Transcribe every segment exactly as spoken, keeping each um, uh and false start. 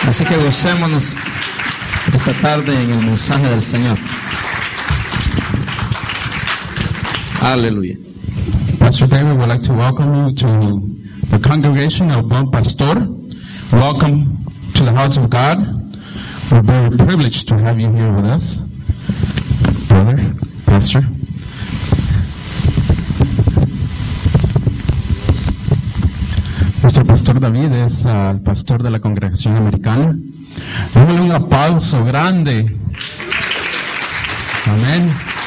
Así que gocémonos esta tarde en el mensaje del Señor. Aleluya. Pastor David would like to welcome you to the congregation of Bon Pastor. Welcome to the house of God. We're very privileged to have you here with us, brother, pastor. Nuestro pastor David es uh, el pastor de la congregación americana. Démosle un aplauso grande. Amén.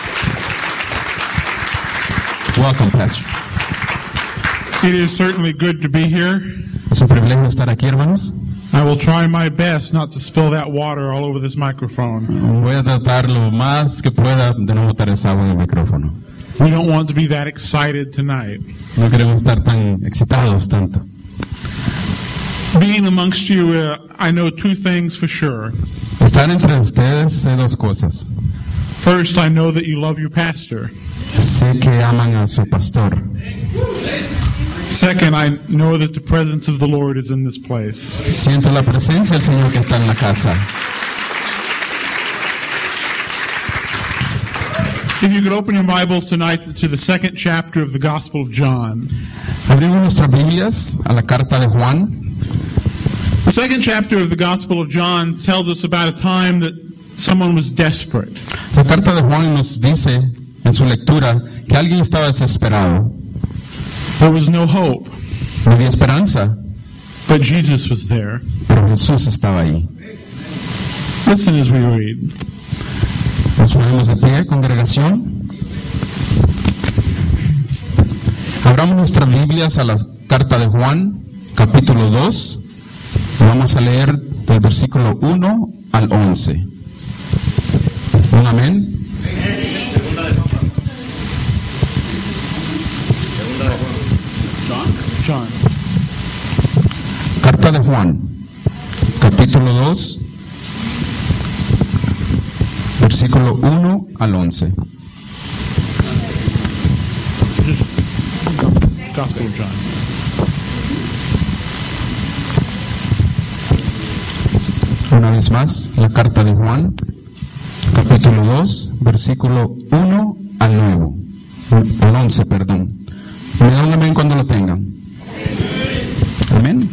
Welcome, pastor. It is certainly good to be here. Es un privilegio estar aquí, hermanos. I will try my best not to spill that water all over this microphone. Voy a tratar lo más que pueda de no botar esa agua en el micrófono. We don't want to be that excited tonight. No queremos estar tan excitados tanto. Being amongst you, uh, I know two things for sure. Estar entre ustedes sé dos cosas. First, I know that you love your pastor. Sé que aman a su pastor. Second, I know that the presence of the Lord is in this place. Siento la presencia del Señor que está en la casa. If you could open your Bibles tonight to the second chapter of the Gospel of John. Abrimos nuestras Biblias a la carta de Juan. The second chapter of the Gospel of John tells us about a time that someone was desperate. La carta de Juan nos dice en su lectura que alguien estaba desesperado. There was no hope, No había esperanza, but Jesus was there. pero Jesús estaba ahí. Listen as we read. Nos ponemos de pie, congregación. Abramos nuestras Biblias a la carta de Juan, capítulo dos. Vamos a leer del versículo uno al once. ¿Un amén? John. Carta de Juan, capítulo dos, versículo uno al once. Gospel of John. Una vez más, la carta de Juan, capítulo dos, versículo uno al nueve, al once, perdón. Me da un amén cuando lo tengan. Amén.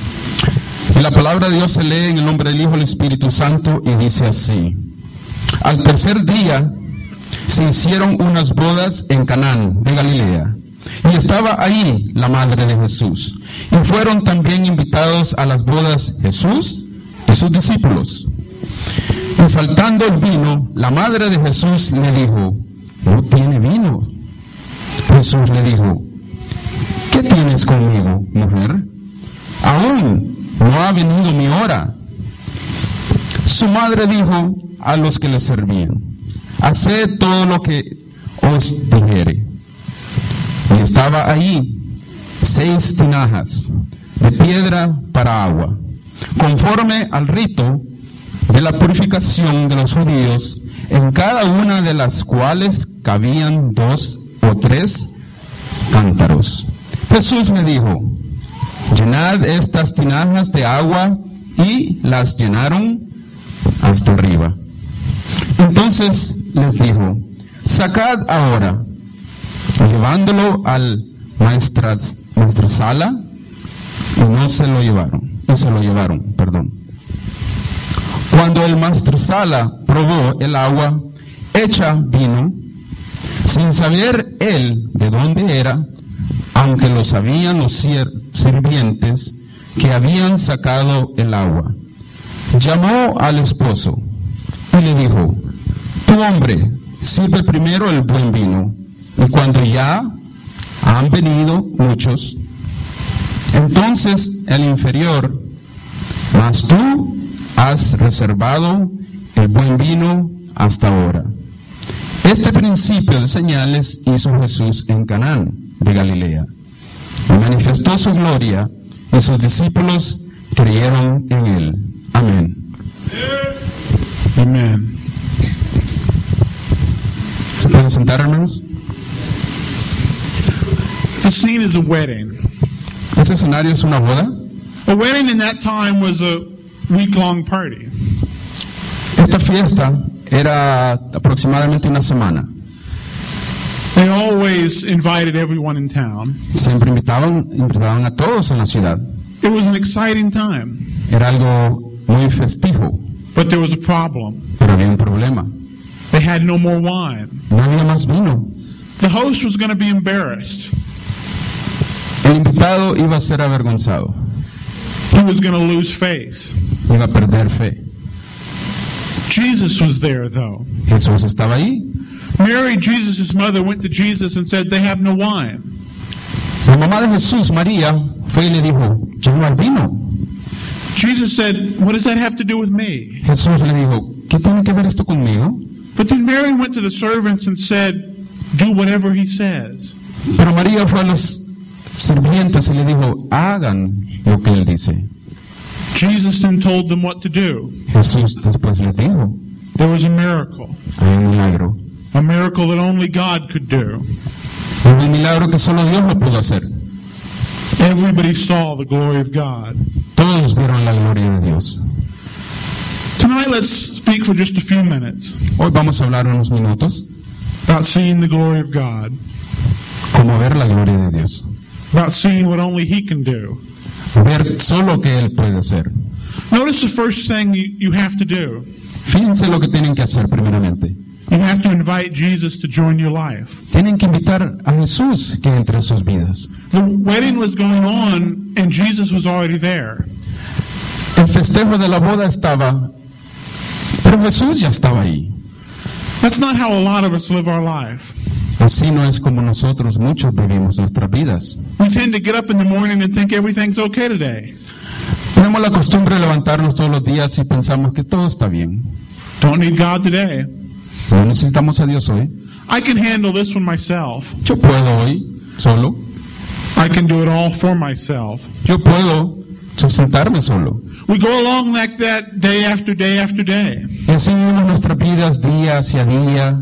Y la palabra de Dios se lee en el nombre del Hijo y del Espíritu Santo y dice así. Al tercer día se hicieron unas bodas en Canaán de Galilea y estaba ahí la madre de Jesús. Y fueron también invitados a las bodas Jesús y sus discípulos. Y faltando el vino, la madre de Jesús le dijo, no tiene vino. Jesús le dijo, ¿qué tienes conmigo, mujer? Aún no ha venido mi hora. Su madre dijo a los que le servían, haced todo lo que os dijere. Y estaba ahí seis tinajas de piedra para agua, conforme al rito de la purificación de los judíos, en cada una de las cuales cabían dos o tres cántaros. Jesús me dijo, llenad estas tinajas de agua, y las llenaron hasta arriba. Entonces les dijo, sacad ahora, llevándolo al maestras, maestresala, y no se lo llevaron, y se lo llevaron, perdón. Cuando el maestresala probó el agua hecha vino, sin saber él de dónde era, aunque lo sabían los sirvientes que habían sacado el agua, llamó al esposo y le dijo, tu hombre, sirve primero el buen vino, y cuando ya han venido muchos, entonces el inferior, mas tú has reservado el buen vino hasta ahora. Este principio de señales hizo Jesús en Canaán de Galilea. Y manifestó su gloria, y sus discípulos creyeron en él. Amén. Amen. ¿Se pueden sentar, hermanos? The scene is a wedding. Ese escenario es una boda. A wedding in that time was a week-long party. Esta fiesta era aproximadamente una semana. They always invited everyone in town. Siempre invitaban, invitaban a todos en la ciudad. It was an exciting time, Era algo muy festivo, but there was a problem. pero había un problema. They had no more wine. No había más vino. The host was going to be embarrassed. El invitado iba a ser avergonzado. He was going to lose face. Iba a perder fe. Jesus was there, though. Jesús estaba ahí. Mary, Jesus' mother, went to Jesus and said, they have no wine. La mamá de Jesús, María, fue y le dijo, ya no hay vino. Jesus said, what does that have to do with me? Jesús le dijo, ¿qué tiene que ver esto conmigo? But then Mary went to the servants and said, do whatever he says. Pero María fue a los sirvientes y le dijo, hagan lo que él dice. Jesus then told them what to do. Jesús después les dijo, There was a miracle. hay un milagro. A miracle that only God could do. Un milagro que solo Dios lo pudo hacer. Everybody saw the glory of God. Todos vieron la gloria de Dios. Tonight, let's speak for just a few minutes Hoy vamos a hablar unos minutos about seeing the glory of God, cómo ver la gloria de Dios. about seeing what only He can do. Ver solo que Él puede hacer. Notice the first thing you, you have to do. Fíjense lo que tienen que hacer primeramente. You have to invite Jesus to join your life. Tienen que invitar a Jesús que entre en sus vidas. The wedding was going on, and Jesus was already there. El festejo de la boda estaba, pero Jesús ya estaba ahí. That's not how a lot of us live our life. Así no es como nosotros muchos vivimos nuestras vidas. We tend to get up in the morning and think everything's okay today. Tenemos la costumbre de levantarnos todos los días y pensamos que todo está bien. Don't need God today. No necesitamos a Dios hoy. I can handle this one myself. Yo puedo hoy, solo. I can do it all for myself. Yo puedo sustentarme solo. We go along like that day after day after day. Y así vivimos nuestras vidas día hacia día.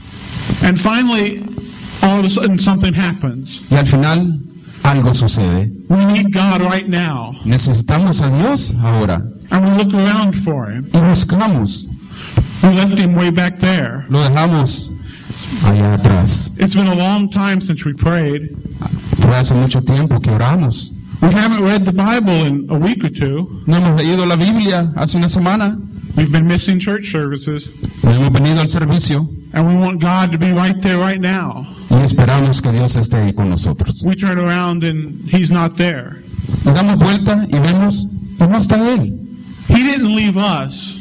And finally, all of a sudden something happens. Y al final, algo sucede. We need God right now. Necesitamos a Dios ahora. And we look around for Him. Y buscamos. We left Him way back there. Lo dejamos allá atrás. It's been a long time since we prayed. Fue hace mucho tiempo que oramos. We haven't read the Bible in a week or two. No hemos leído la Biblia hace una semana. We've been missing church services. No hemos venido al servicio. And we want God to be right there right now. Y esperamos que Dios esté ahí con nosotros. We turn around and He's not there. Y damos vuelta y vemos y no está Él. He didn't leave us.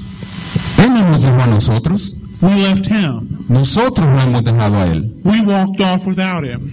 Él no nos dejó a nosotros. We left Him. Nosotros lo hemos dejado a Él. We walked off without Him.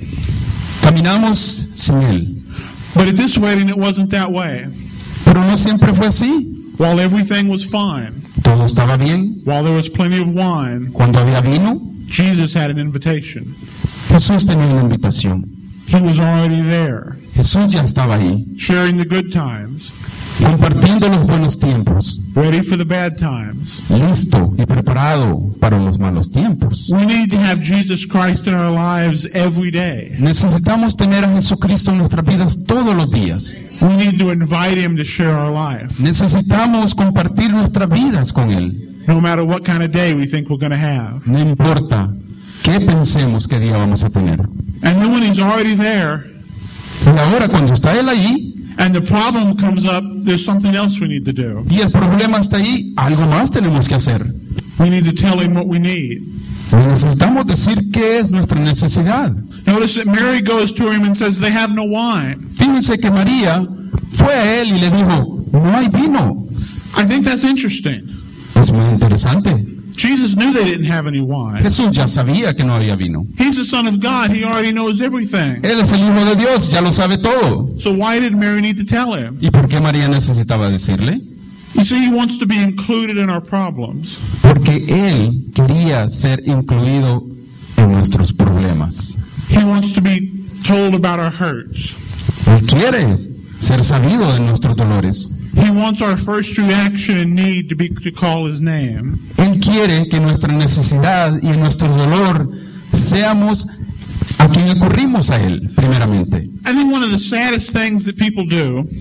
Caminamos sin Él. But at this wedding, it wasn't that way. Pero no siempre fue así. While everything was fine, Todo estaba bien. while there was plenty of wine, Cuando había vino, Jesus had an invitation. Jesús tenía una invitación. He was already there, Jesús ya estaba ahí, sharing the good times, compartiendo los buenos tiempos, ready for the bad times. listo y preparado para los malos tiempos. We need to have Jesus Christ in our lives every day. Necesitamos tener a Jesucristo en nuestras vidas todos los días. We need to invite Him to share our life, Necesitamos compartir nuestras vidas con Él. no matter what kind of day we think we're going to have. No importa qué pensemos qué día vamos a tener. And then when He's already there, Y ahora cuando está Él ahí and the problem comes up, there's something else we need to do. y el problema está ahí, algo más tenemos que hacer. We need to tell Him what we need. Necesitamos decir qué es nuestra necesidad. Notice that Mary goes to Him and says, they have no wine. Fíjense que María fue a Él y le dijo, no hay vino. I think that's interesting. Es muy interesante. Jesus knew they didn't have any wine. Jesús ya sabía que no había vino. He's the Son of God. He already knows everything. Él es el Hijo de Dios, ya lo sabe todo. So why did Mary need to tell Him? ¿Y por qué María necesitaba decirle? You see, He wants to be included in our problems. Porque Él quería ser incluido en nuestros problemas. He wants to be told about our hurts. Él quiere ser sabido de nuestros dolores. He wants our first reaction and need to be to call His name. Él quiere que nuestra necesidad y en nuestro dolor seamos a quien ocurrimos a Él, primeramente. I think one of the saddest things that people do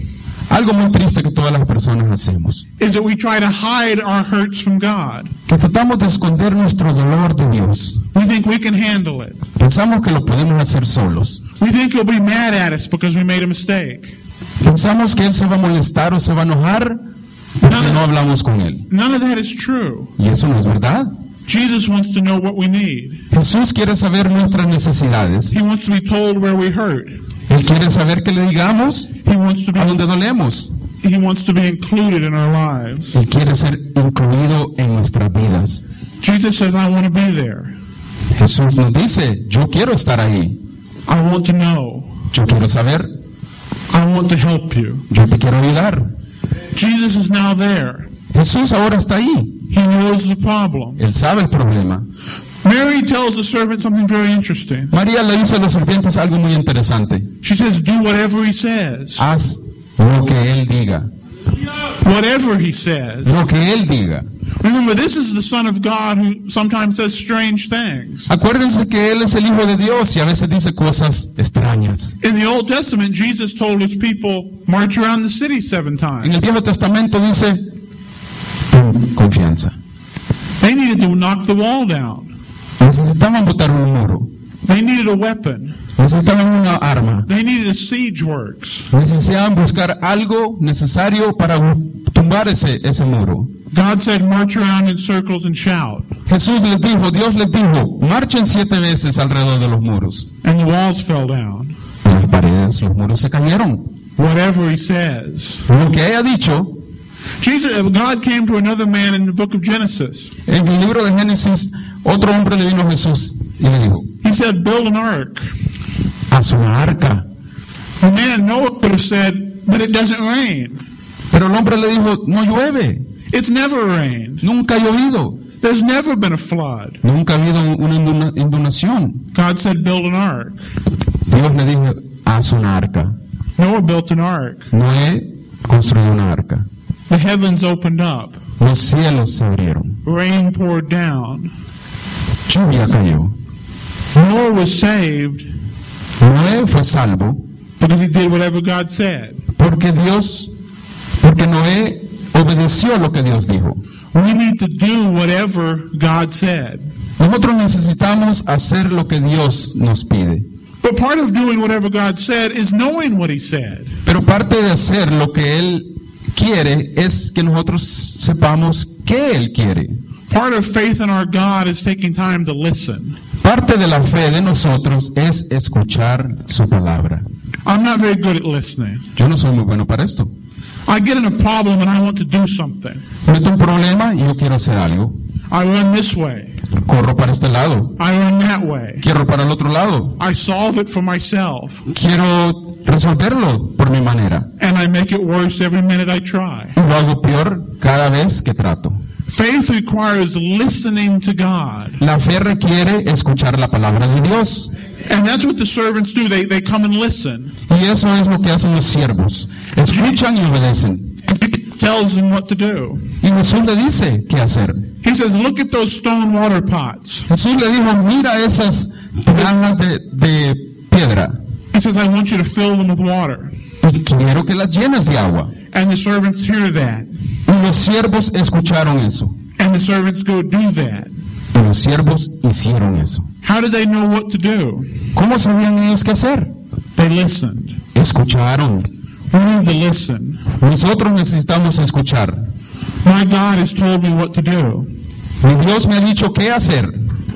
Algo muy triste que todas las personas hacemos, is that we try to hide our hurts from God. que tratamos de esconder nuestro dolor de Dios. We think we can handle it. Pensamos que lo podemos hacer solos. We think He'll be mad at us because we made a mistake. Pensamos que Él se va a molestar o se va a enojar porque no hablamos con Él. None of that is true. Y eso no es verdad. Jesus wants to know what we need. Jesús quiere saber nuestras necesidades. He wants to be told where we hurt. Él quiere saber que le digamos He wants to be, a dónde dolemos. He wants to be included in our lives. Él quiere ser incluido en nuestras vidas. Jesus says, I want to be there. Jesús nos dice, yo quiero estar ahí. I want to know. Yo quiero saber. I want to help you. Yo te quiero ayudar. Jesus is now there. Jesús ahora está ahí. He knows the problem. Él sabe el problema. Mary tells the servant something very interesting. María le dice a los sirvientes algo muy interesante. She says, do whatever he says. Haz lo que Él diga. Whatever he says. Lo que Él diga. Remember, this is the Son of God who sometimes says strange things. Acuérdense que Él es el Hijo de Dios y a veces dice cosas extrañas. In the Old Testament, Jesus told his people, march around the city seven En times. el Viejo Testamento dice, ten confianza. They needed to knock the wall down. Necesitaban botar un muro. They needed a weapon. Necesitaban una arma. They needed a siege works. Necesitaban buscar algo necesario para tumbar ese, ese muro. God said, march around in circles and shout. Jesús les dijo, Dios les dijo, marchen siete veces alrededor de los muros. And the walls fell down. Las paredes, los muros se cayeron. Whatever he says. Lo que haya dicho, Jesus, God came to another man in the book of Genesis. en el libro de Génesis, otro hombre le vino a Jesús y le dijo, He said, build an ark. haz una arca. The man, Noah, could have said, but it doesn't rain. Pero el hombre le dijo, no llueve, It's never rained. nunca ha llovido, There's never been a flood. nunca ha habido una induna- inundación. God said, build an ark. Dios le dijo, haz una arca. Noah built an ark. Noé construyó una arca. The heavens opened up. Los cielos se abrieron. Rain poured down. Lluvia cayó. Noah was saved Noé fue salvo because he did whatever God said. porque Dios, porque Noé obedeció lo que Dios dijo. We need to do whatever God said. Nosotros necesitamos hacer lo que Dios nos pide. But part of doing whatever God said is knowing what he said. Pero parte de hacer lo que Él quiere es que nosotros sepamos qué Él quiere. Part of faith in our God is taking time to listen. Parte de la fe de nosotros es escuchar su palabra. I'm not very good at listening. Yo no soy muy bueno para esto. I get in a problem and I want to do something. Meto un problema y yo quiero hacer algo. I run this way. Corro para este lado. I run that way. Quiero para el otro lado. I solve it for myself. Quiero resolverlo por mi manera. And I make it worse every minute I try. Y lo hago peor cada vez que trato. Faith requires listening to God. La fe requiere escuchar la palabra de Dios. And that's what the servants do. They, they come and listen. Y eso es lo que hacen los siervos. Escuchan y obedecen. He tells them what to do. Y Jesús le dice qué hacer. He says, look at those stone water pots. Jesús le dijo, mira esas tinajas de, de piedra. He says, I want you to fill them with water. Y quiero que las llenes de agua. And the servants hear that. Y los siervos escucharon eso. And the servants go do that. Y los siervos hicieron eso. How did they know what to do? ¿Cómo sabían ellos qué hacer? They listened. Escucharon. We need to listen. Nosotros necesitamos escuchar. My God has told me what to do. Mi Dios me ha dicho qué hacer.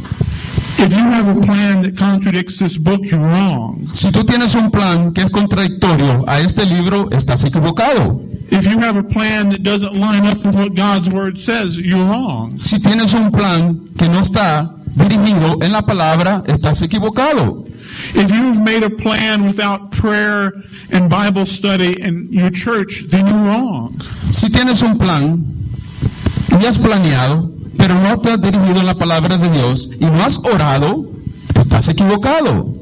If you have a plan that contradicts this book, you're wrong. Si tú tienes un plan que es contradictorio a este libro, estás equivocado. If you have a plan that doesn't line up with what God's word says, you're wrong. Si tienes un plan que no está dirigido en la palabra, estás equivocado. If you've made a plan without prayer and Bible study in your church, then you're wrong. Si tienes un plan y has planeado, pero no te has dirigido en la palabra de Dios y no has orado, estás equivocado.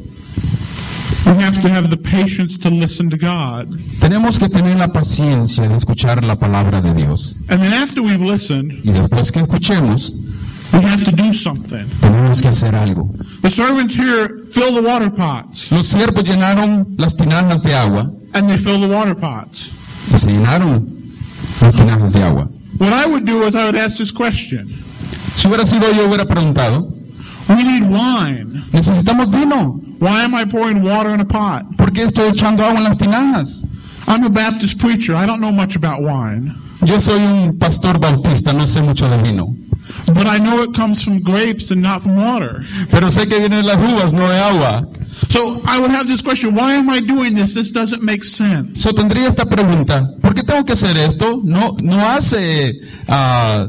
We have to have the patience to listen to God. Tenemos que tener la paciencia de escuchar la palabra de Dios. And then after we've listened, Y después que escuchemos, we have to do something. tenemos que hacer algo. The servants here fill the water pots, Los siervos llenaron las tinajas de agua and they fill the water pots. Y se llenaron las tinajas de agua. What I would do is I would ask this question. Si hubiera sido yo, hubiera preguntado, We need wine. necesitamos vino. Why am I pouring water in a pot? ¿Por qué estoy echando agua en las tinajas? I'm a Baptist preacher. I don't know much about wine. Yo soy un pastor bautista, no sé mucho de vino. But I know it comes from grapes and not from water. Pero sé que vienen las uvas, no de agua. So I would have this question, why am I doing this? This doesn't make sense. So tendría esta pregunta, ¿por qué tengo que hacer esto? No, no hace uh,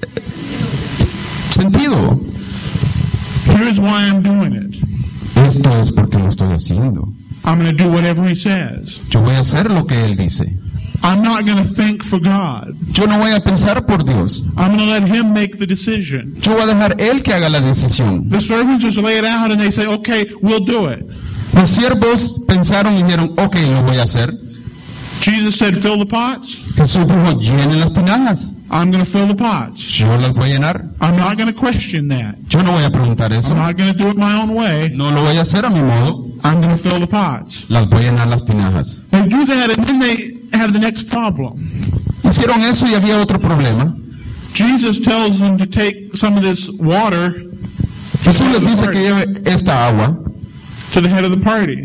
sentido. Here's why I'm doing it. Esto es porque lo estoy haciendo. I'm going to do whatever he says. Yo voy a hacer lo que Él dice. I'm not going to think for God. Yo no voy a pensar por Dios. I'm going to let him make the decision. Yo voy a dejar Él que haga la decisión. The servants just lay it out and they say, okay, we'll do it. Los siervos pensaron y dijeron, ok, lo voy a hacer. Jesus said, fill the pots. Jesús dijo, llenen las tinajas. I'm going to fill the pots. Yo las voy a llenar. I'm not going to question that. Yo no voy a preguntar eso. I'm not going to do it my own way. No lo voy a hacer a mi modo. I'm going to fill the pots. Las voy a llenar las tinajas. They do that and then they have the next problem. Hicieron eso y había otro problema. Jesus tells them to take some of this water Jesús les dice que lleve esta agua to the head of the party.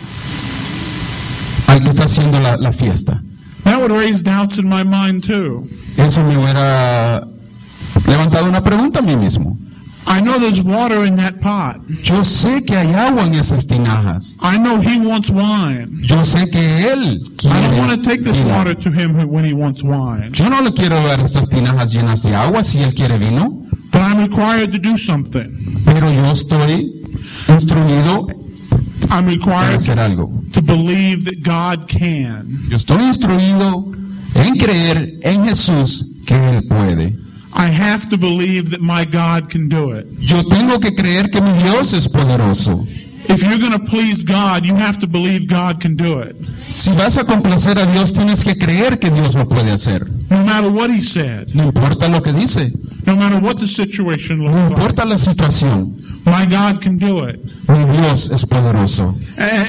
al que está haciendo la, la fiesta. That would raise doubts in my mind too. Eso me hubiera levantado una pregunta a mí mismo. I know there's water in that pot. Yo sé que hay agua en esas tinajas. I know he wants wine. Yo sé que Él I quiere don't want to take this vino. water to him when he wants wine. Yo no le quiero dar estas tinajas llenas de agua si Él quiere vino, But I'm required to do something. pero yo estoy instruido I'm para required hacer algo. to believe that God can. Yo estoy instruido en creer en Jesús que Él puede. I have to believe that my God can do it. Yo tengo que creer que mi Dios es poderoso. If you're going to please God, you have to believe God can do it. Si vas a complacer a Dios, tienes que creer que Dios lo puede hacer. No matter what he said, No importa lo que dice, no matter what the situation no looks like, importa la situación, my God can do it. mi Dios es poderoso. And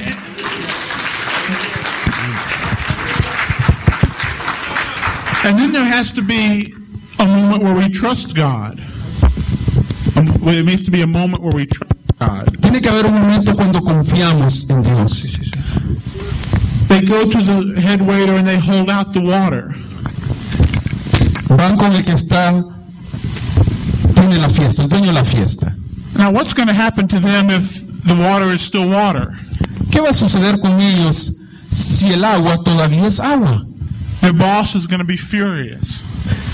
and then there has to be a moment where we trust God. Um, There needs to be a moment where we trust God. Tiene que haber un momento cuando confiamos en Dios. They go to the head waiter and they hold out the water. Van con el que está, tiene la fiesta, el dueño de la fiesta. Now, what's going to happen to them if the water is still water? ¿Qué va a suceder con ellos si el agua todavía es agua? Their boss is going to be furious.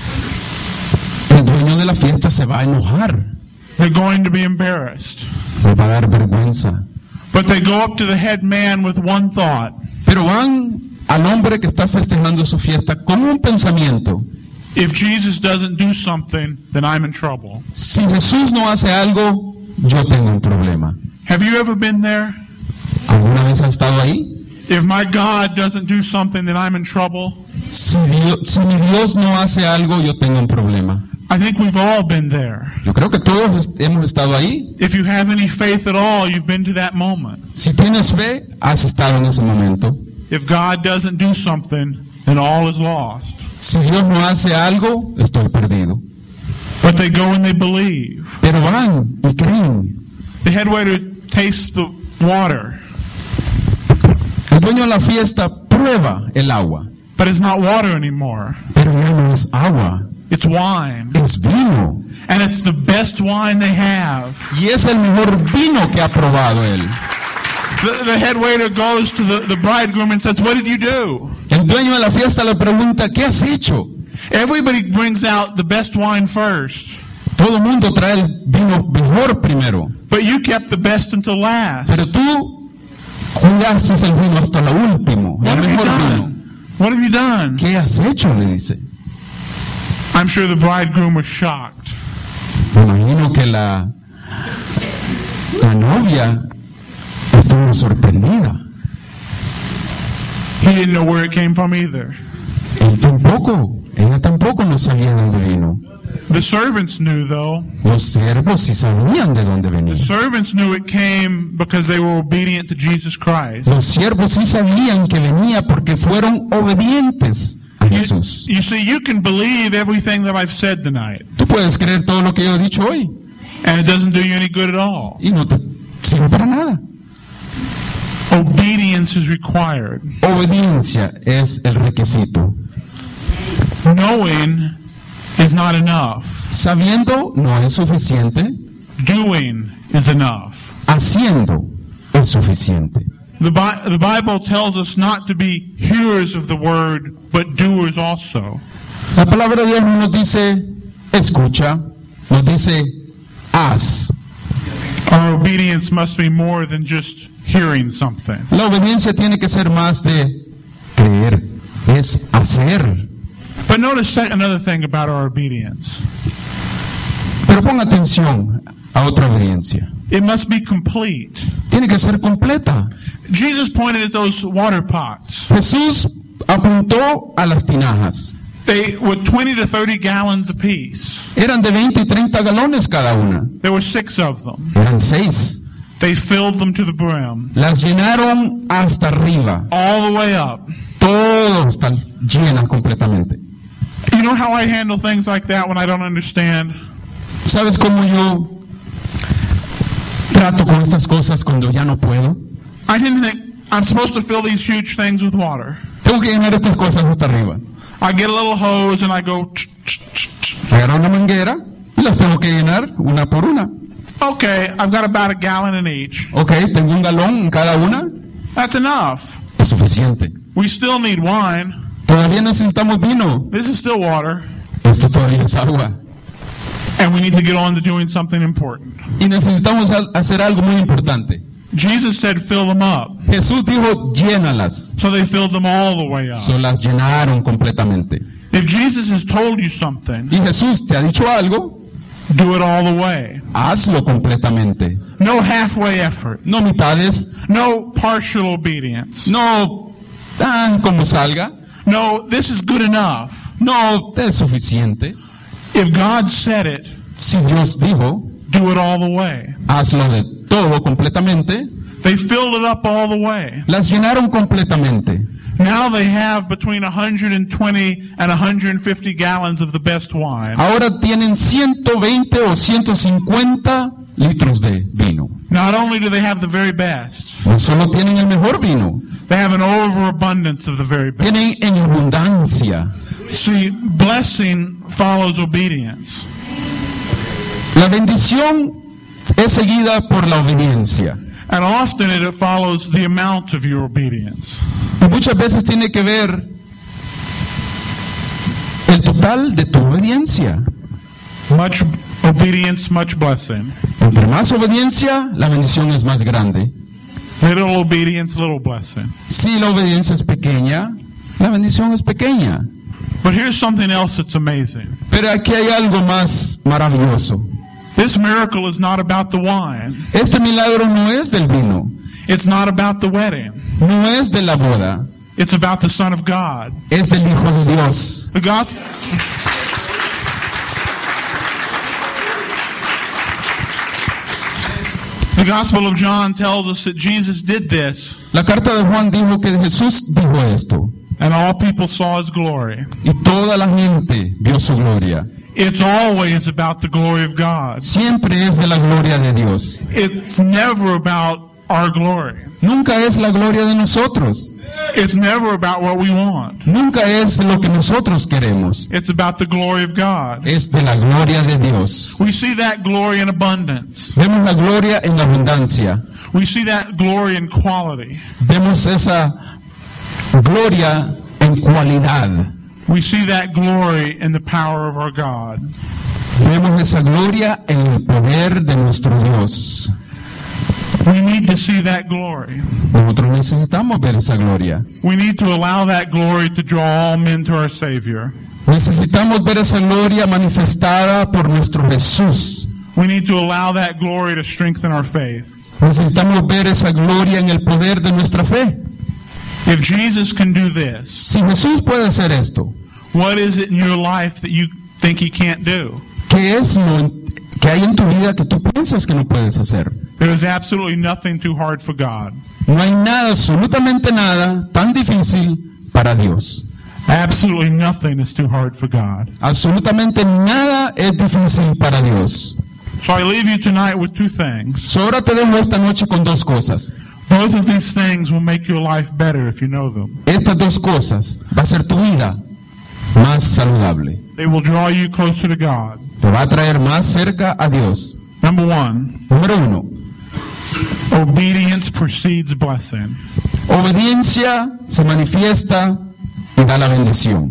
El dueño de la fiesta se va a enojar, They're going to be embarrassed. le va a dar vergüenza. But they go up to the head man with one thought. Pero van al hombre que está festejando su fiesta con un pensamiento. If Jesus doesn't do something, then I'm in trouble. Si Jesús no hace algo, yo tengo un problema. Have you ever been there? ¿Alguna vez has estado ahí? If my God doesn't do something, then I'm in trouble. Si, Dios, si mi Dios no hace algo, yo tengo un problema. I think we've all been there. Yo creo que todos hemos estado ahí. If you have any faith at all, you've been to that moment. Si tienes fe, has estado en ese momento. If God doesn't do something, then all is lost. Si Dios no hace algo, estoy perdido. But they go and they believe. Pero van y creen. The head waiter tastes the water, El dueño de la fiesta prueba el agua, but it's not water anymore. pero ya no es agua, It's wine. es vino. And it's the best wine they have. Y es el mejor vino que ha probado él. The, the head waiter goes to the, the bridegroom and says, what did you do? El dueño de la fiesta le pregunta, ¿qué has hecho? Everybody brings out the best wine first, Todo el mundo trae el vino mejor primero, but you kept the best until last. pero tú cuidaste el vino hasta lo último, What el have you mejor vino. done? What have you done? ¿Qué has hecho? Le dice. I'm sure the bridegroom was shocked. Me imagino que la, la novia estuvo sorprendida. He didn't know where it came from either. Él tampoco, ella tampoco no sabía de dónde vino. The servants knew, though. Los siervos sí sabían de dónde venía. The servants knew it came because they were obedient to Jesus Christ. Los siervos sí sabían que venía porque fueron obedientes a You, Jesús. you see, you can believe everything that I've said tonight, Tú puedes creer todo lo que yo he dicho hoy and it doesn't do you any good at all. y no te sirve para nada. Obedience is required. Obediencia es el requisito. Knowing is not enough. Sabiendo no es suficiente, Doing is enough. haciendo es suficiente. The, Bi- the Bible tells us not to be hearers of the word, but doers also. La palabra de Dios no nos dice escucha, nos dice haz. Our obedience must be more than just hearing something. La obediencia tiene que ser más de creer, es hacer. But notice se- another thing about our obedience. Pero ponga atención a otra obediencia. It must be complete. Tiene que ser completa. Jesus pointed at those water pots. Jesús apuntó a las tinajas. They were twenty to thirty gallons apiece. Eran de veinte y treinta galones cada una. There were six of them. Eran seis. They filled them to the brim, Las llenaron hasta arriba. all the way up. Todo está llena completamente. You know how I handle things like that when I don't understand? ¿Sabes cómo yo trato con estas cosas cuando ya no puedo? I didn't think I'm supposed to fill these huge things with water. Tengo que llenar estas cosas hasta arriba. I get a little hose and I go, tch, tch, tch, tch. Agarro una manguera y las tengo que llenar una por una. Okay, I've got about a gallon in each. Ok, tengo un galón en cada una. That's enough. Es suficiente. We still need wine. Todavía necesitamos vino. This is still water. Esto todavía es agua. And we need to get on to doing something important. Y necesitamos al- hacer algo muy importante. Jesus said, fill them up. Jesús dijo, llénalas. So they filled them all the way up. So las llenaron completamente. If Jesus has told you something, Y Jesús te ha dicho algo, do it all the way. hazlo completamente. No halfway effort. No mitades, No partial obedience. no tan como salga, No, this is good enough. no es suficiente. If God said it, Si Dios dijo, do it all the way. hazlo de todo completamente, They filled it up all the way. las llenaron completamente. Now they have between one hundred twenty and one hundred fifty gallons of the best wine. Ahora tienen ciento veinte o ciento cincuenta litros de vino. Not only do they have the very best, No solo tienen el mejor vino, they have an overabundance of the very best. tienen en abundancia. See, blessing follows obedience. La bendición es seguida por la obediencia. And often it follows the amount of your obedience. Y muchas veces tiene que ver el total de tu obediencia. Much obedience, much blessing. Entre más obediencia, la bendición es más grande. Little obedience, little blessing. Si la obediencia es pequeña, la bendición es pequeña. But here's something else that's amazing. Pero aquí hay algo más maravilloso. This miracle is not about the wine. Este milagro no es del vino, It's not about the wedding. no es de la boda, It's about the Son of God. es del Hijo de Dios. The gospel. The Gospel of John tells us that Jesus did this, La carta de Juan dijo que Jesús dijo esto, and all people saw his glory. y toda la gente vio su gloria. It's always about the glory of God. Siempre es de la gloria de Dios. It's never about our glory. Nunca es la gloria de nosotros. It's never about what we want. Nunca es lo que nosotros queremos. It's about the glory of God. Es de la gloria de Dios. We see that glory in abundance. Vemos la gloria en abundancia. We see that glory in quality. Vemos esa gloria en cualidad. We see that glory in the power of our God. Vemos esa gloria en el poder de nuestro Dios. We need to see that glory. Nosotros necesitamos ver esa gloria. We need to allow that glory to draw all men to our Savior. Necesitamos ver esa gloria manifestada por nuestro Jesús. We need to allow that glory to strengthen our faith. Necesitamos ver esa gloria en el poder de nuestra fe. If Jesus can do this, Si Jesús puede hacer esto, what is it in your life that you think he can't do? ¿qué es lo que hay en tu vida que tú piensas que no puedes hacer? There is absolutely nothing too hard for God. No hay nada, absolutamente nada, tan difícil para Dios. Absolutely nothing is too hard for God. Absolutamente nada es difícil para Dios. So I leave you tonight with two things. So, ahora te dejo esta noche con dos cosas. Both of these things will make your life better if you know them. Estas dos cosas va a ser tu vida más saludable. They will draw you closer to God. Te va a traer más cerca a Dios. Number one, Número uno, obedience precedes blessing. obediencia se manifiesta y da la bendición.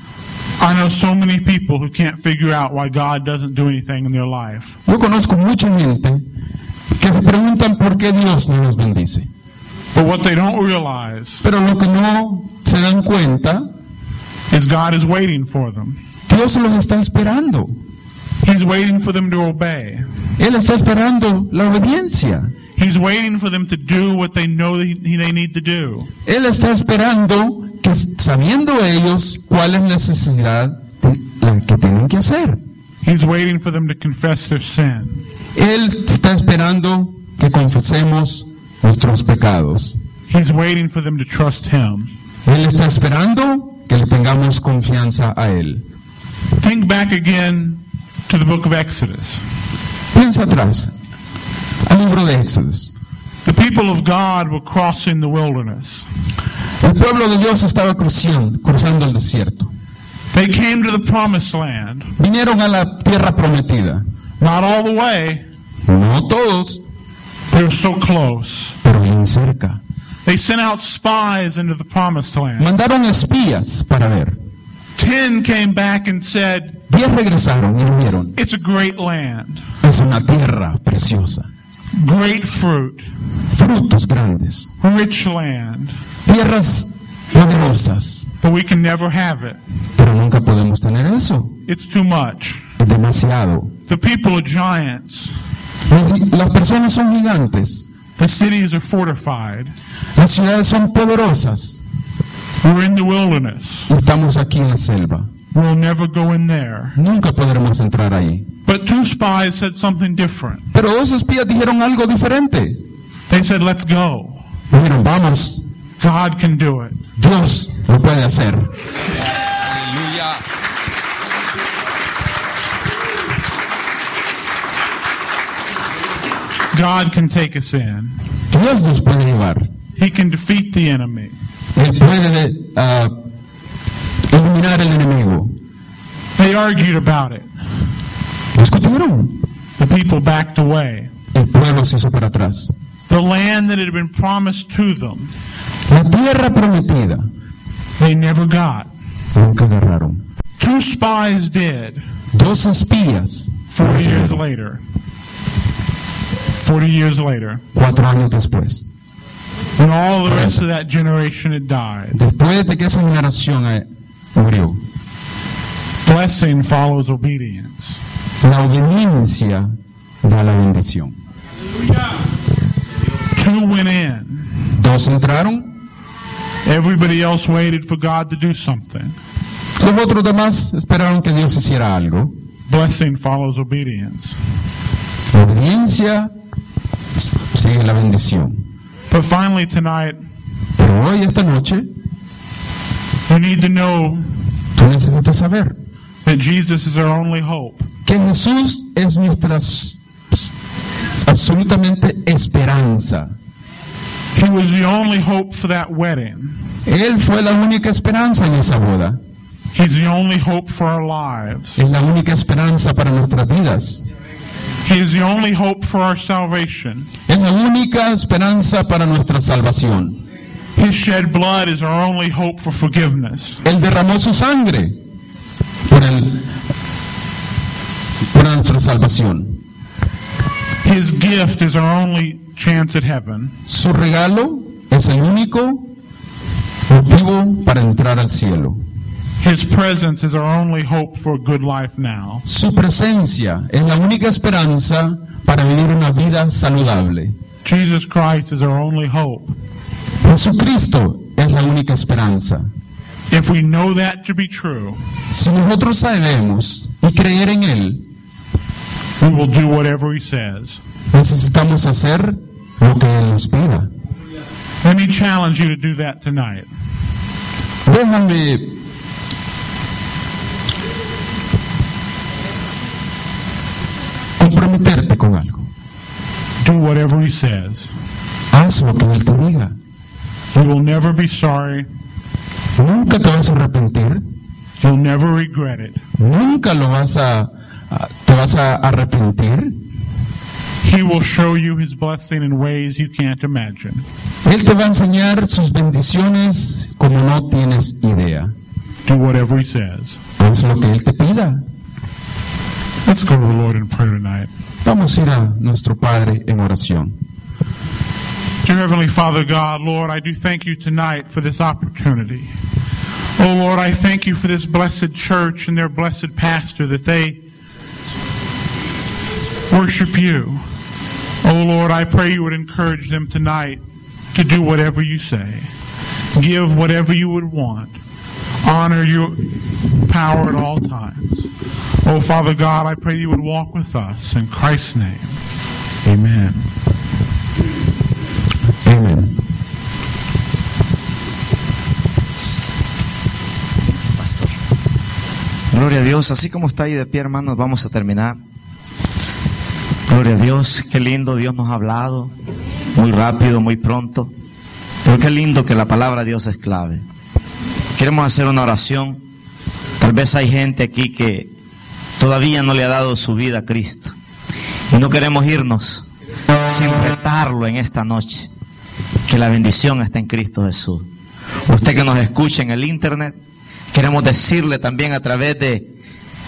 I know so many people who can't figure out why God doesn't do anything in their life. Yo conozco mucha gente que se preguntan por qué Dios no los bendice. But what they don't realize Pero lo que no se dan cuenta, is God is waiting for them. Dios los está esperando. He's waiting for them to obey. Él está esperando la obediencia. He's waiting for them to do what they know they they need to do. Él está esperando que, sabiendo ellos cuál es la necesidad de la que tienen que hacer. He's waiting for them to confess their sin. Él está esperando que confesemos nuestros pecados. He's waiting for them to trust Him. Él está esperando que le tengamos confianza a Él. Think back again to the book of Exodus. Piensa atrás al libro de Éxodos. The people of God were crossing the wilderness. El pueblo de Dios estaba cruzando, cruzando el desierto. They came to the promised land. Vinieron a la tierra prometida. Not all the way. No todos, They were so close. pero bien cerca. They sent out spies into the promised land. Mandaron espías para ver. Ten came back and said, Diez regresaron y dijeron, it's a great land. es una tierra preciosa. Great fruit. Frutos grandes. Rich land. Tierras poderosas. But we can never have it. Pero nunca podemos tener eso. It's too much. Es demasiado. The people are giants. Los- Las personas son gigantes. The cities are fortified. Las ciudades son poderosas. We're in the wilderness. Y estamos aquí en la selva. We'll never go in there. Nunca podremos entrar ahí. But two spies said something different. Pero dos espías dijeron algo diferente. They said, let's go. Dijeron, vamos, God can do it. Dios lo puede hacer. God can take us in. Dios nos puede llevar. He can defeat the enemy. Él puede ah, eliminar el enemigo. They argued about it. Discutieron. The people backed away. El pueblo se hizo para atrás. The land that had been promised to them, La tierra prometida they never got. nunca agarraron. Two spies did. Dos espías, Forty years later. Forty years later. cuatro años después, When all the rest of that generation had died. después de que esa generación eh, murió, Blessing follows obedience. la obediencia da la bendición. Two went in. Dos entraron, Everybody else waited for God to do something. los otros demás esperaron que Dios hiciera algo. Blessing follows obedience. La obediencia sigue la bendición. But finally tonight, Pero hoy, esta noche, we need to know tú necesitas saber that Jesus is our only hope. que Jesús es nuestra s- absolutamente esperanza. He was the only hope for that wedding. Él fue la única esperanza en esa boda. He's the only hope for our lives. Es la única esperanza para nuestras vidas. He is the only hope for our salvation. Es la única esperanza para nuestra salvación. His shed blood is our only hope for forgiveness. Él derramó su sangre por, el, por nuestra salvación. His gift is our only chance at heaven. Su regalo es el único motivo para entrar al cielo. His presence is our only hope for a good life now. Su presencia es la única esperanza para vivir una vida saludable. Jesus Christ is our only hope. Jesucristo es la única esperanza. If we know that to be true, Si nosotros sabemos y creer en Él, We will do whatever He says. Necesitamos hacer lo que Él nos pida. Let me challenge you to do that tonight. Déjame comprometerte con algo. Do whatever He says. Haz lo que Él te diga. You will never be sorry. Nunca te vas a arrepentir. You'll never regret it. Nunca lo vas a, a te vas a arrepentir. He will show you His blessing in ways you can't imagine. Él te va a enseñar sus bendiciones como no tienes idea. Do whatever He says. Haz lo que Él te pida. Let's go to the Lord in prayer tonight. Vamos a ir a nuestro Padre en oración. Dear Heavenly Father God, Lord, I do thank You tonight for this opportunity. Oh Lord, I thank You for this blessed church and their blessed pastor, that they worship You. Oh Lord, I pray You would encourage them tonight to do whatever You say. Give whatever You would want. Honor Your power at all times. Oh Father God, I pray You would walk with us. In Christ's name, amen. Amén. Pastor. Gloria a Dios. Así como está ahí de pie, hermanos, vamos a terminar. Gloria a Dios. Qué lindo Dios nos ha hablado. Muy rápido, muy pronto. Pero qué lindo que la palabra de Dios es clave. Queremos hacer una oración. Tal vez hay gente aquí que todavía no le ha dado su vida a Cristo. Y no queremos irnos sin retarlo en esta noche. Que la bendición está en Cristo Jesús. Usted que nos escucha en el internet, queremos decirle también a través de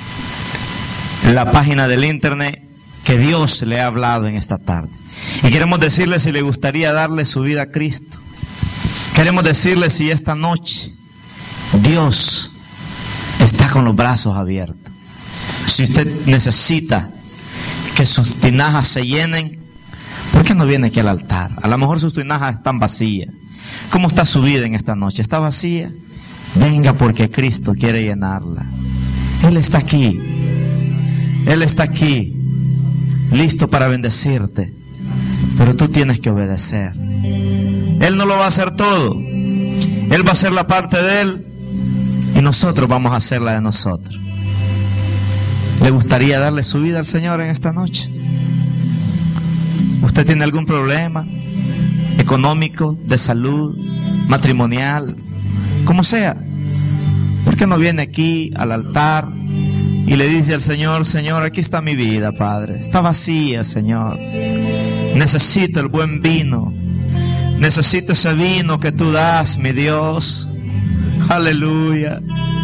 la página del internet que Dios le ha hablado en esta tarde. Y queremos decirle si le gustaría darle su vida a Cristo. Queremos decirle si esta noche Dios está con los brazos abiertos. Si usted necesita que sus tinajas se llenen, ¿por qué no viene aquí al altar? A lo mejor sus tinajas están vacías. ¿Cómo está su vida en esta noche? ¿Está vacía? Venga, porque Cristo quiere llenarla. Él está aquí. Él está aquí, listo para bendecirte. Pero tú tienes que obedecer. Él no lo va a hacer todo. Él va a hacer la parte de Él y nosotros vamos a hacer la de nosotros. ¿Le gustaría darle su vida al Señor en esta noche? ¿Usted tiene algún problema económico, de salud, matrimonial, como sea? ¿Por qué no viene aquí al altar y le dice al Señor: Señor, aquí está mi vida, Padre, está vacía, Señor, necesito el buen vino, necesito ese vino que tú das, mi Dios? Aleluya.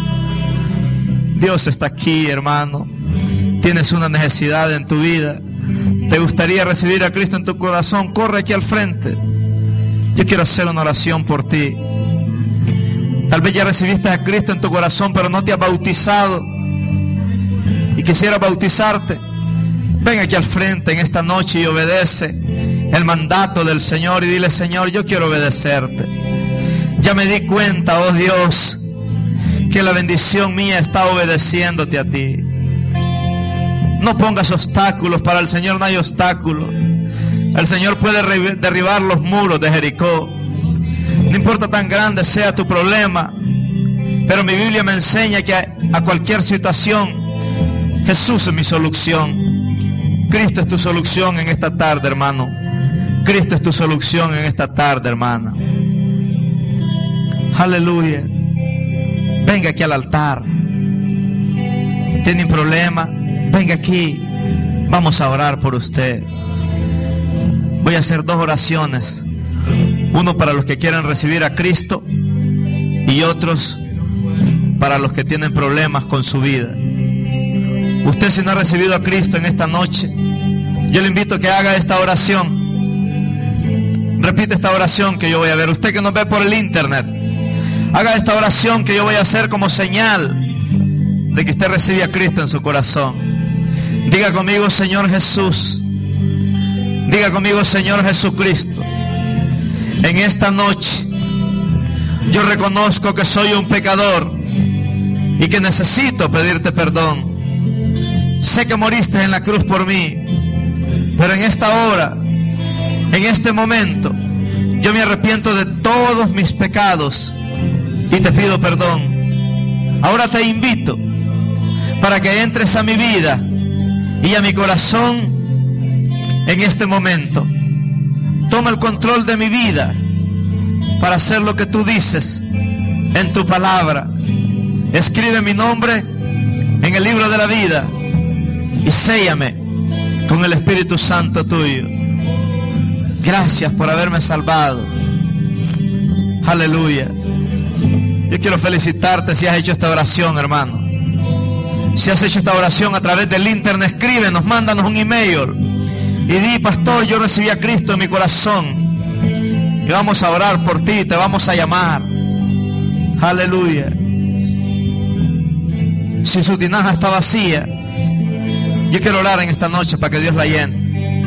Dios está aquí, hermano. Tienes una necesidad en tu vida. ¿Te gustaría recibir a Cristo en tu corazón? Corre aquí al frente. Yo quiero hacer una oración por ti. Tal vez ya recibiste a Cristo en tu corazón, pero no te has bautizado y quisiera bautizarte. Ven aquí al frente en esta noche y obedece el mandato del Señor y dile: Señor, yo quiero obedecerte. Ya me di cuenta, oh Dios, que la bendición mía está obedeciéndote a ti. No pongas obstáculos, para el Señor no hay obstáculos. El Señor puede derribar los muros de Jericó. No importa tan grande sea tu problema, pero mi Biblia me enseña que a, a cualquier situación Jesús es mi solución. Cristo es tu solución en esta tarde, hermano. Cristo es tu solución en esta tarde, hermana. Aleluya. Venga aquí al altar. ¿Tiene un problema? Venga aquí. Vamos a orar por usted. Voy a hacer dos oraciones. Uno para los que quieren recibir a Cristo y otros para los que tienen problemas con su vida. Usted, si no ha recibido a Cristo en esta noche, yo le invito a que haga esta oración. Repite esta oración que yo voy a ver. Usted que nos ve por el internet, haga esta oración que yo voy a hacer como señal de que usted recibe a Cristo en su corazón. Diga conmigo: Señor Jesús. Diga conmigo: Señor Jesucristo, en esta noche yo reconozco que soy un pecador y que necesito pedirte perdón. sé que moriste en la cruz por mí, pero en esta hora, en este momento, yo me arrepiento de todos mis pecados y te pido perdón. Ahora te invito para que entres a mi vida y a mi corazón en este momento. Toma el control de mi vida para hacer lo que tú dices en tu palabra. Escribe mi nombre en el libro de la vida y séllame con el Espíritu Santo tuyo. Gracias por haberme salvado. Aleluya. Yo quiero felicitarte si has hecho esta oración, hermano. Si has hecho esta oración a través del internet, escríbenos, mándanos un email y di: pastor, yo recibí a Cristo en mi corazón y vamos a orar por ti, te vamos a llamar. Aleluya. Si su tinaja está vacía, yo quiero orar en esta noche para que Dios la llene.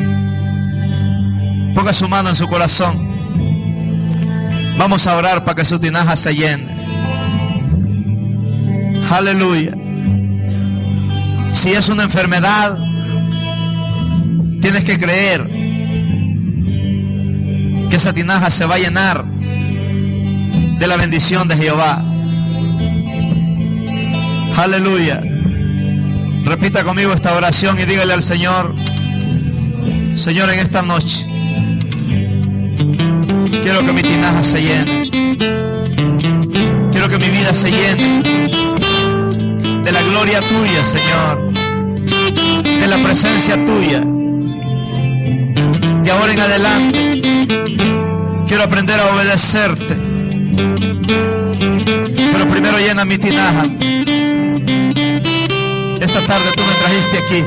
Ponga su mano en su corazón. Vamos a orar para que su tinaja se llene. Aleluya. Si es una enfermedad, tienes que creer que esa tinaja se va a llenar de la bendición de Jehová. Aleluya. Repita conmigo esta oración y dígale al Señor: Señor, en esta noche quiero que mi tinaja se llene. Quiero que mi vida se llene de la gloria tuya, Señor, de la presencia tuya. De ahora en adelante quiero aprender a obedecerte. Pero primero llena mi tinaja. Esta tarde tú me trajiste aquí.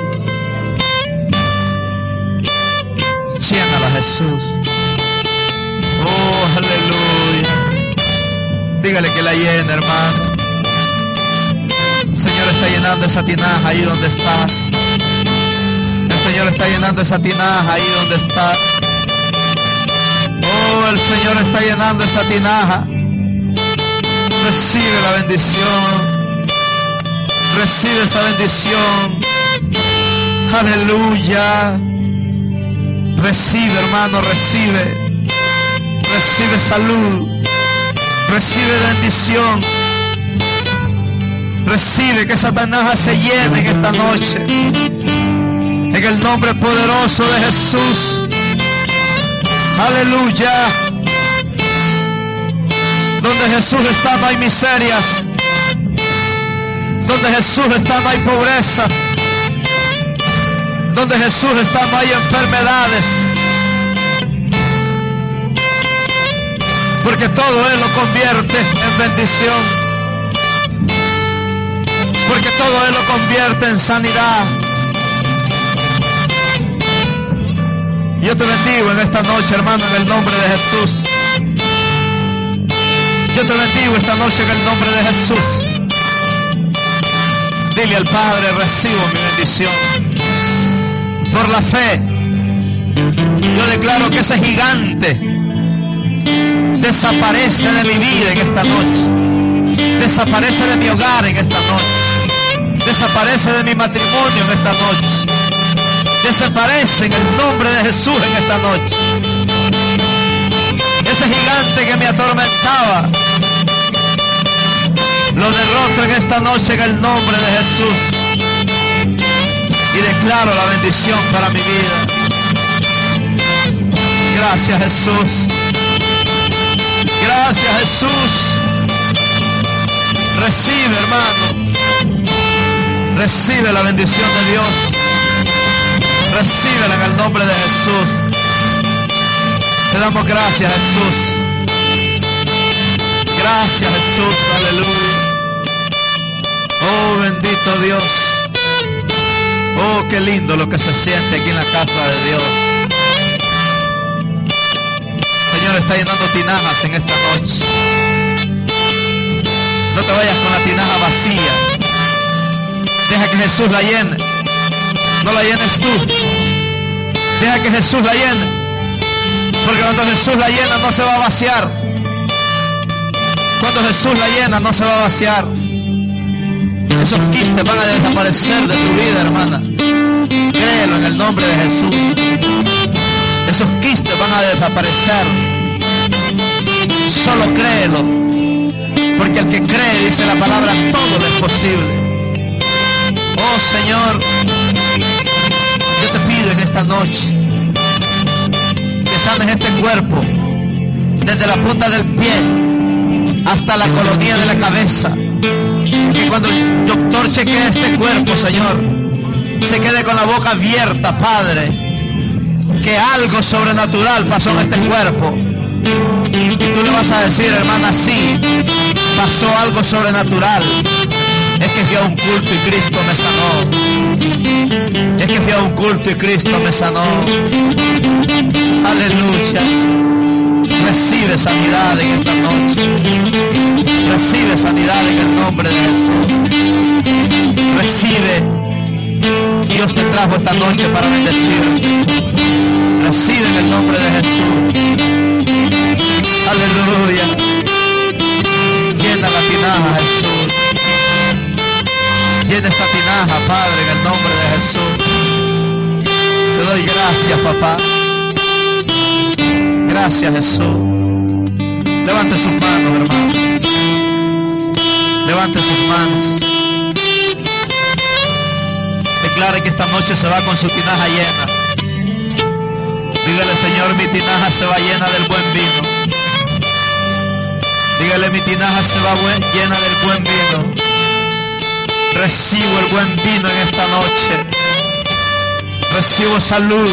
Llénala, Jesús. Oh, aleluya. Dígale que la llene, hermano. El Señor está llenando esa tinaja ahí donde estás. El Señor está llenando esa tinaja ahí donde estás. Oh, el Señor está llenando esa tinaja. Recibe la bendición. Recibe esa bendición. Aleluya. Recibe, hermano, recibe. Recibe salud. Recibe bendición. Recibe que esa tinaja se llene en esta noche. En el nombre poderoso de Jesús. Aleluya. Donde Jesús está no hay miserias. Donde Jesús está no hay pobreza. Donde Jesús está no hay enfermedades. Porque todo Él lo convierte en bendición. Porque todo Él lo convierte en sanidad. Yo te bendigo en esta noche, hermano, en el nombre de Jesús. Yo te bendigo esta noche en el nombre de Jesús. Dile al Padre: recibo mi bendición. Por la fe, yo declaro que ese gigante desaparece de mi vida en esta noche. Desaparece de mi hogar en esta noche. Desaparece de mi matrimonio en esta noche. Desaparece en el nombre de Jesús en esta noche. Ese gigante que me atormentaba, lo derroto en esta noche en el nombre de Jesús. Y declaro la bendición para mi vida. Gracias, Jesús. Gracias, Jesús. Recibe, hermano. Recibe la bendición de Dios. Recíbela en el nombre de Jesús. Te damos gracias, Jesús. Gracias, Jesús. Aleluya. Oh, bendito Dios. Oh, qué lindo lo que se siente aquí en la casa de Dios. El Señor está llenando tinajas en esta noche. No te vayas con la tinaja vacía. Deja que Jesús la llene. No la llenes tú. Deja que Jesús la llene. Porque cuando Jesús la llena no se va a vaciar. Cuando Jesús la llena no se va a vaciar. Esos quistes van a desaparecer de tu vida, hermana. nombre de Jesús. Esos quistes van a desaparecer. Solo créelo, porque el que cree, dice la palabra, todo le es posible. Oh Señor, yo te pido en esta noche que sanes este cuerpo desde la punta del pie hasta la colonia de la cabeza. Que cuando el doctor chequee este cuerpo, Señor, se quede con la boca abierta, Padre, que algo sobrenatural pasó en este cuerpo. Y tú le vas a decir, hermana, sí, pasó algo sobrenatural. Es que fui a un culto y Cristo me sanó. Es que fui a un culto y Cristo me sanó. Aleluya. Recibe sanidad en esta noche. Recibe sanidad en el nombre de Jesús. Recibe. Dios te trajo esta noche para bendecirte. Recibe en el nombre de Jesús. Aleluya. Llena la tinaja, Jesús. Llena esta tinaja, Padre, en el nombre de Jesús. Te doy gracias, papá. Gracias, Jesús. Levante sus manos, hermano. Levante sus manos. Declare que esta noche se va con su tinaja llena. Dígale, Señor, mi tinaja se va llena del buen vino. Dígale, mi tinaja se va buen, llena del buen vino. Recibo el buen vino en esta noche. Recibo salud.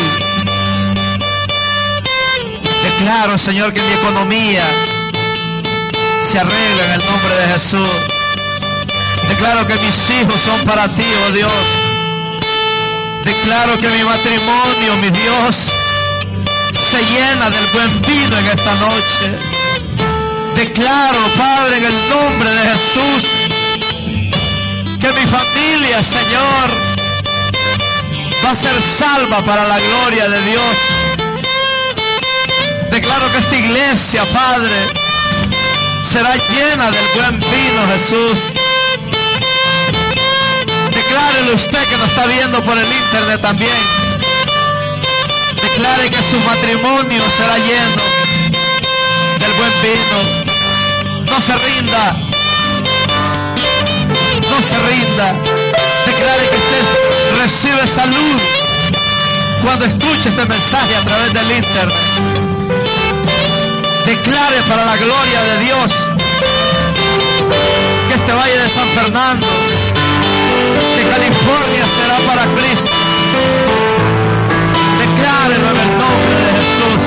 Declaro, Señor, que mi economía se arregla en el nombre de Jesús. Declaro que mis hijos son para ti, oh Dios. Declaro que mi matrimonio, mi Dios, se llena del buen vino en esta noche. Declaro, Padre, en el nombre de Jesús, que mi familia, Señor, va a ser salva para la gloria de Dios. Declaro que esta iglesia, Padre, será llena del buen vino, Jesús. Declárele usted que nos está viendo por el internet también. Declare que su matrimonio será lleno del buen vino. No se rinda. No se rinda. Declare que usted recibe salud cuando escuche este mensaje a través del internet. Declare para la gloria de Dios que este valle de San Fernando, que California será para Cristo. Declárelo en el nombre de Jesús.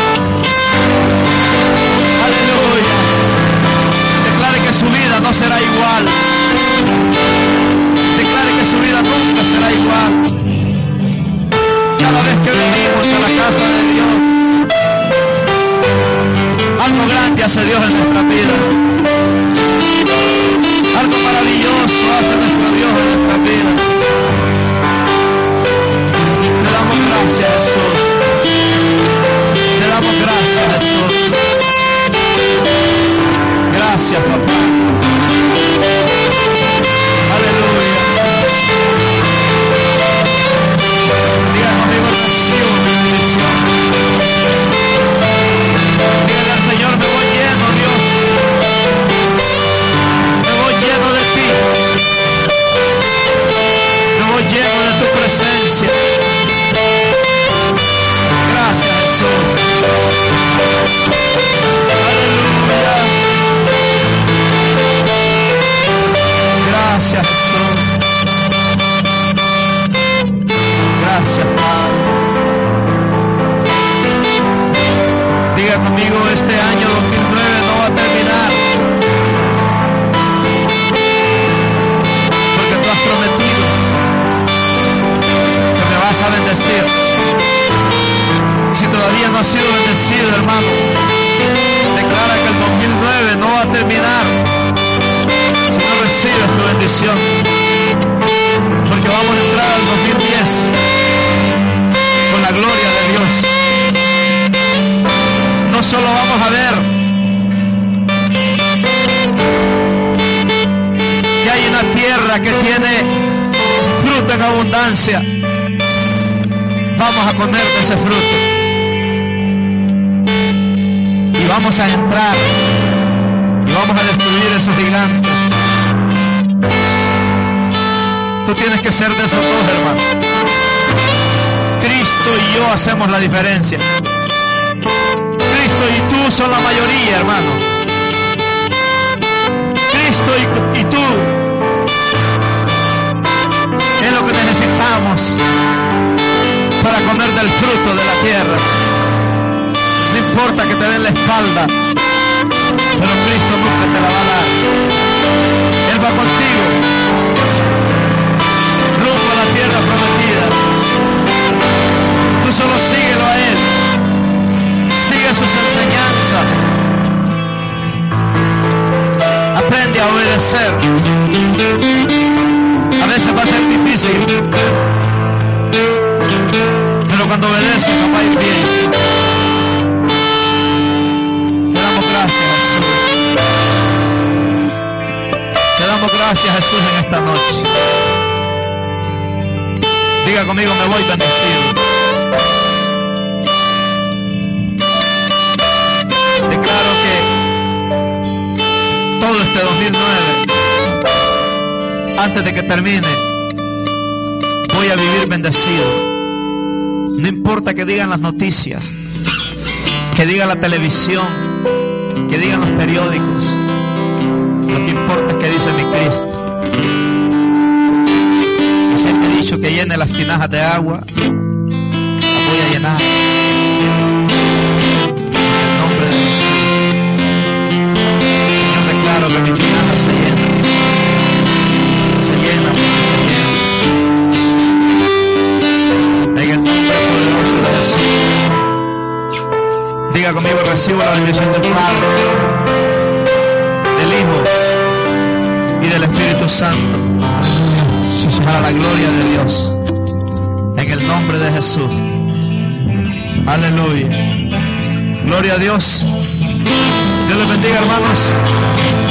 Aleluya. Declare que su vida no será igual. Declare que su vida nunca será igual. Cada vez que venimos a la casa de Dios, algo grande hace Dios en nuestra vida. Algo maravilloso hace nuestro Dios en nuestra vida. Te damos gracias, Jesús. Te damos gracias, Jesús. Gracias, papá. Aleluya. Diga conmigo, recibo mi bendición. Dígale al Señor, me voy lleno, Dios. Me voy lleno de ti. Me voy lleno de tu presencia. Gracias, Jesús. Aleluya. Gracias, Jesús. Gracias, Padre. Diga conmigo, este año dos mil nueve no va a terminar, porque tú has prometido que me vas a bendecir. Si todavía no has sido bendecido, hermano, declara que el dos mil nueve no va a terminar si no recibes tu bendición, porque vamos a entrar al dos mil diez con la gloria de Dios. No solo vamos a ver que hay una tierra que tiene fruto en abundancia, vamos a comer de ese fruto. Y vamos a entrar y vamos a destruir esos gigantes. Tú tienes que ser de esos dos, hermano. Cristo y yo hacemos la diferencia. Cristo y tú son la mayoría, hermano. Cristo y, y tú es lo que necesitamos para comer del fruto de la tierra. No importa que te den la espalda, pero Cristo nunca te la va a dar. Él va contigo rumbo a la tierra prometida. Tú solo síguelo a Él, sigue sus enseñanzas, aprende a obedecer. A veces va a ser difícil, pero cuando obedeces nos va a ir bien. Te damos gracias, Jesús. Te damos gracias, Jesús, en esta noche. Diga conmigo, me voy bendecido. Declaro que todo este dos mil nueve, antes de que termine, voy a vivir bendecido. No importa que digan las noticias, que diga la televisión, que digan los periódicos. Lo que importa es que dice mi Cristo. Y siempre he dicho que llene las tinajas de agua, las voy a llenar. En el nombre de Jesús. Yo declaro que mi tinaja se llena. Se llena, porque se llena. En el nombre poderoso de Jesús. Diga conmigo, recibo la bendición del Padre, del Hijo y del Espíritu Santo, para la gloria de Dios, en el nombre de Jesús. Aleluya. Gloria a Dios. Dios les bendiga, hermanos.